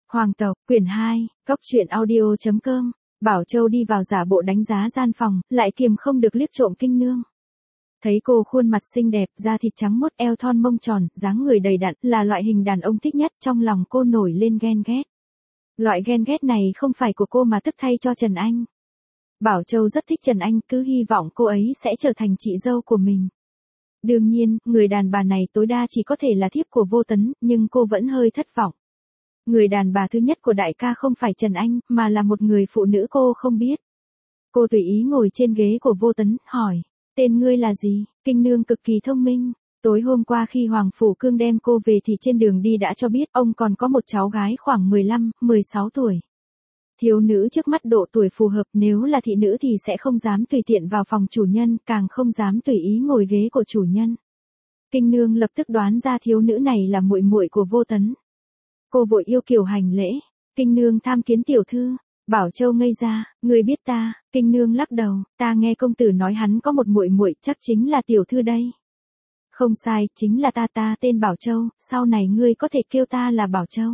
Hoàng tộc, quyển 2, Cóc truyện audio.com. Bảo Châu đi vào giả bộ đánh giá gian phòng, lại kiềm không được liếc trộm Kinh Nương. Thấy cô khuôn mặt xinh đẹp, da thịt trắng mốt, eo thon mông tròn, dáng người đầy đặn, là loại hình đàn ông thích nhất, trong lòng cô nổi lên ghen ghét. Loại ghen ghét này không phải của cô mà tức thay cho Trần Anh. Bảo Châu rất thích Trần Anh, cứ hy vọng cô ấy sẽ trở thành chị dâu của mình. Đương nhiên, người đàn bà này tối đa chỉ có thể là thiếp của Vô Tấn, nhưng cô vẫn hơi thất vọng. Người đàn bà thứ nhất của đại ca không phải Trần Anh, mà là một người phụ nữ cô không biết. Cô tùy ý ngồi trên ghế của Vô Tấn, hỏi, tên ngươi là gì? Kinh Nương cực kỳ thông minh. Tối hôm qua khi Hoàng Phủ Cương đem cô về thì trên đường đi đã cho biết ông còn có một cháu gái khoảng 15, 16 tuổi. Thiếu nữ trước mắt độ tuổi phù hợp, nếu là thị nữ thì sẽ không dám tùy tiện vào phòng chủ nhân, càng không dám tùy ý ngồi ghế của chủ nhân. Kinh Nương lập tức đoán ra thiếu nữ này là muội muội của Vô Tấn. Cô vội yêu kiều hành lễ, Kinh Nương tham kiến tiểu thư. Bảo Châu ngây ra, người biết ta? Kinh Nương lắc đầu, ta nghe công tử nói hắn có một muội muội, chắc chính là tiểu thư đây. Không sai, chính là ta tên Bảo Châu, sau này ngươi có thể kêu ta là Bảo Châu.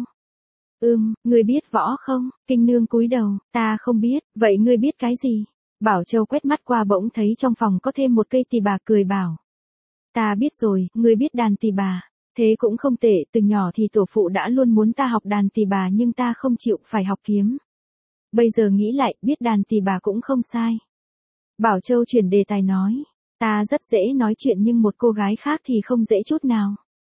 Ngươi biết võ không? Kinh Nương cúi đầu, ta không biết, vậy ngươi biết cái gì? Bảo Châu quét mắt qua bỗng thấy trong phòng có thêm một cây tỳ bà, cười bảo. Ta biết rồi, ngươi biết đàn tỳ bà. Thế cũng không tệ, từ nhỏ thì tổ phụ đã luôn muốn ta học đàn tỳ bà nhưng ta không chịu, phải học kiếm. Bây giờ nghĩ lại, biết đàn tỳ bà cũng không sai. Bảo Châu chuyển đề tài nói, ta rất dễ nói chuyện nhưng một cô gái khác thì không dễ chút nào.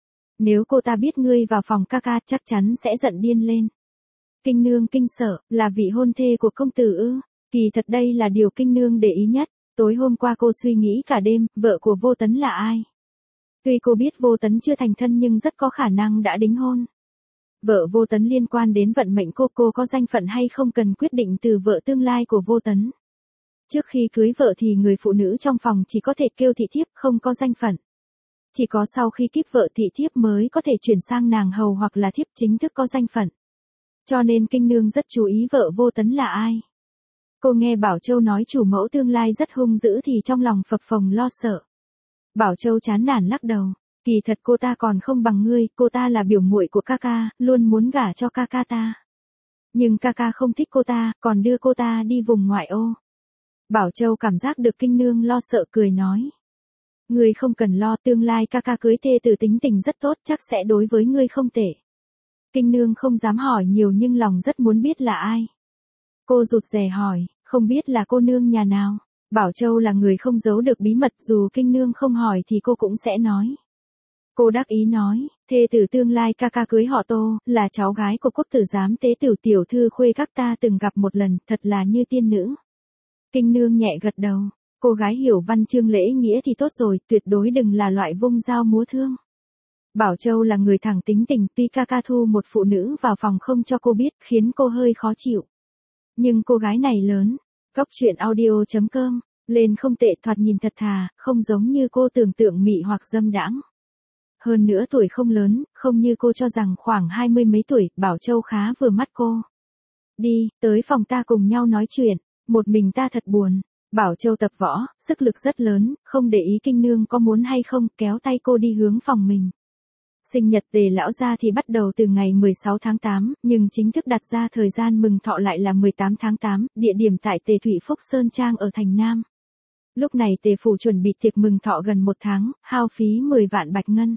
Nếu cô ta biết ngươi vào phòng ca ca chắc chắn sẽ giận điên lên. Kinh Nương kinh sợ, là vị hôn thê của công tử ư? Kỳ thật đây là điều Kinh Nương để ý nhất. Tối hôm qua cô suy nghĩ cả đêm, vợ của Vô Tấn là ai? Tuy cô biết Vô Tấn chưa thành thân nhưng rất có khả năng đã đính hôn. Vợ Vô Tấn liên quan đến vận mệnh cô có danh phận hay không cần quyết định từ vợ tương lai của Vô Tấn. Trước khi cưới vợ thì người phụ nữ trong phòng chỉ có thể kêu thị thiếp, không có danh phận. Chỉ có sau khi kíp vợ thị thiếp mới có thể chuyển sang nàng hầu hoặc là thiếp chính thức có danh phận. Cho nên Kinh Nương rất chú ý vợ Vô Tấn là ai. Cô nghe Bảo Châu nói chủ mẫu tương lai rất hung dữ thì trong lòng phập phồng lo sợ. Bảo Châu chán nản lắc đầu, kỳ thật cô ta còn không bằng ngươi, cô ta là biểu muội của ca ca, luôn muốn gả cho ca ca ta. Nhưng ca ca không thích cô ta, còn đưa cô ta đi vùng ngoại ô. Bảo Châu cảm giác được Kinh Nương lo sợ, cười nói. Ngươi không cần lo, tương lai ca ca cưới thê tử tính tình rất tốt, chắc sẽ đối với ngươi không tệ. Kinh Nương không dám hỏi nhiều nhưng lòng rất muốn biết là ai. Cô rụt rè hỏi, không biết là cô nương nhà nào? Bảo Châu là người không giấu được bí mật, dù Kinh Nương không hỏi thì cô cũng sẽ nói. Cô đắc ý nói, thê tử tương lai ca ca cưới họ Tô, là cháu gái của quốc tử giám tế tiểu tiểu thư khuê các ta từng gặp một lần, thật là như tiên nữ. Kinh Nương nhẹ gật đầu, cô gái hiểu văn chương lễ nghĩa thì tốt rồi, tuyệt đối đừng là loại vung dao múa thương. Bảo Châu là người thẳng tính tình, tuy ca ca thu một phụ nữ vào phòng không cho cô biết, khiến cô hơi khó chịu. Nhưng cô gái này lớn. Cóc truyện audio.com, lên không tệ, thoạt nhìn thật thà, không giống như cô tưởng tượng mị hoặc dâm đãng. Hơn nữa tuổi không lớn, không như cô cho rằng khoảng 20 mấy tuổi, Bảo Châu khá vừa mắt cô. Đi, tới phòng ta cùng nhau nói chuyện, một mình ta thật buồn. Bảo Châu tập võ, sức lực rất lớn, không để ý Kinh Nương có muốn hay không, kéo tay cô đi hướng phòng mình. Sinh nhật Tề lão gia thì bắt đầu từ ngày 16 tháng 8, nhưng chính thức đặt ra thời gian mừng thọ lại là 18 tháng 8, địa điểm tại Tề Thụy Phúc Sơn Trang ở thành Nam. Lúc này Tề phủ chuẩn bị tiệc mừng thọ gần một tháng, hao phí 10 vạn bạch ngân.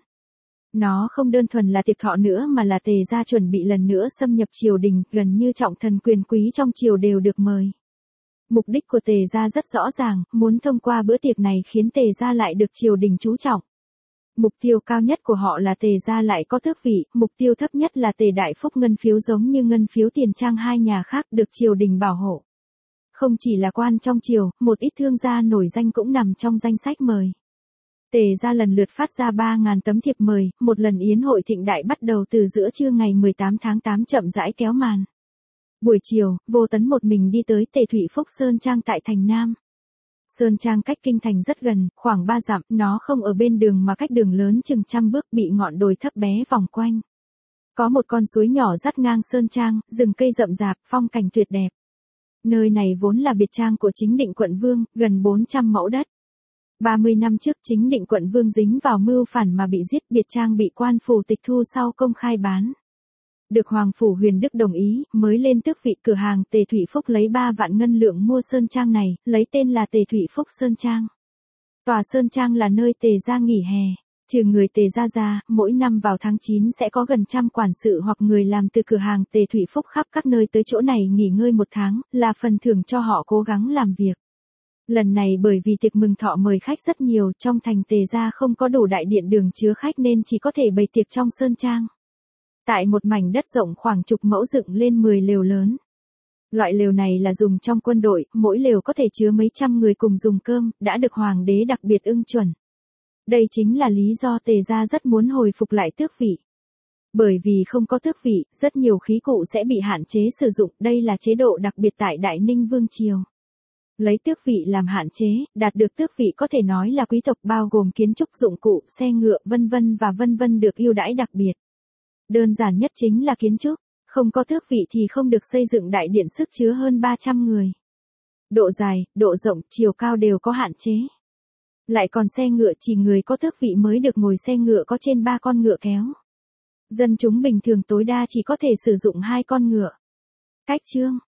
Nó không đơn thuần là tiệc thọ nữa mà là Tề gia chuẩn bị lần nữa xâm nhập triều đình, gần như trọng thần quyền quý trong triều đều được mời. Mục đích của Tề gia rất rõ ràng, muốn thông qua bữa tiệc này khiến Tề gia lại được triều đình chú trọng. Mục tiêu cao nhất của họ là Tề gia lại có tước vị, mục tiêu thấp nhất là Tề đại phúc ngân phiếu giống như ngân phiếu tiền trang hai nhà khác được triều đình bảo hộ. Không chỉ là quan trong triều, một ít thương gia nổi danh cũng nằm trong danh sách mời. Tề gia lần lượt phát ra 3.000 tấm thiệp mời, một lần yến hội thịnh đại bắt đầu từ giữa trưa ngày 18 tháng 8 chậm rãi kéo màn. Buổi chiều, Vô Tấn một mình đi tới Tề Thụy Phúc Sơn Trang tại thành Nam. Sơn Trang cách kinh thành rất gần, khoảng 3 dặm, nó không ở bên đường mà cách đường lớn chừng trăm bước, bị ngọn đồi thấp bé vòng quanh. Có một con suối nhỏ dắt ngang Sơn Trang, rừng cây rậm rạp, phong cảnh tuyệt đẹp. Nơi này vốn là biệt trang của Chính Định quận Vương, gần 400 mẫu đất. 30 năm trước Chính Định quận Vương dính vào mưu phản mà bị giết, biệt trang bị quan phủ tịch thu sau công khai bán. Được Hoàng Phủ Huyền Đức đồng ý, mới lên tước vị. Cửa hàng Tề Thụy Phúc lấy 3 vạn ngân lượng mua sơn trang này, lấy tên là Tề Thụy Phúc Sơn Trang. Tòa sơn trang là nơi Tề gia nghỉ hè. Trừ người Tề gia ra, mỗi năm vào tháng 9 sẽ có gần trăm quản sự hoặc người làm từ cửa hàng Tề Thụy Phúc khắp các nơi tới chỗ này nghỉ ngơi một tháng, là phần thưởng cho họ cố gắng làm việc. Lần này bởi vì tiệc mừng thọ mời khách rất nhiều, trong thành Tề gia không có đủ đại điện đường chứa khách nên chỉ có thể bày tiệc trong sơn trang. Tại một mảnh đất rộng khoảng chục mẫu dựng lên 10 lều lớn. Loại lều này là dùng trong quân đội, mỗi lều có thể chứa mấy trăm người cùng dùng cơm, đã được hoàng đế đặc biệt ưng chuẩn. Đây chính là lý do Tề gia rất muốn hồi phục lại tước vị. Bởi vì không có tước vị, rất nhiều khí cụ sẽ bị hạn chế sử dụng, đây là chế độ đặc biệt tại Đại Ninh Vương Triều. Lấy tước vị làm hạn chế, đạt được tước vị có thể nói là quý tộc bao gồm kiến trúc dụng cụ, xe ngựa vân vân được ưu đãi đặc biệt. Đơn giản nhất chính là kiến trúc, không có tước vị thì không được xây dựng đại điện sức chứa hơn 300 người. Độ dài, độ rộng, chiều cao đều có hạn chế. Lại còn xe ngựa chỉ người có tước vị mới được ngồi xe ngựa có trên 3 con ngựa kéo. Dân chúng bình thường tối đa chỉ có thể sử dụng 2 con ngựa. Cách chương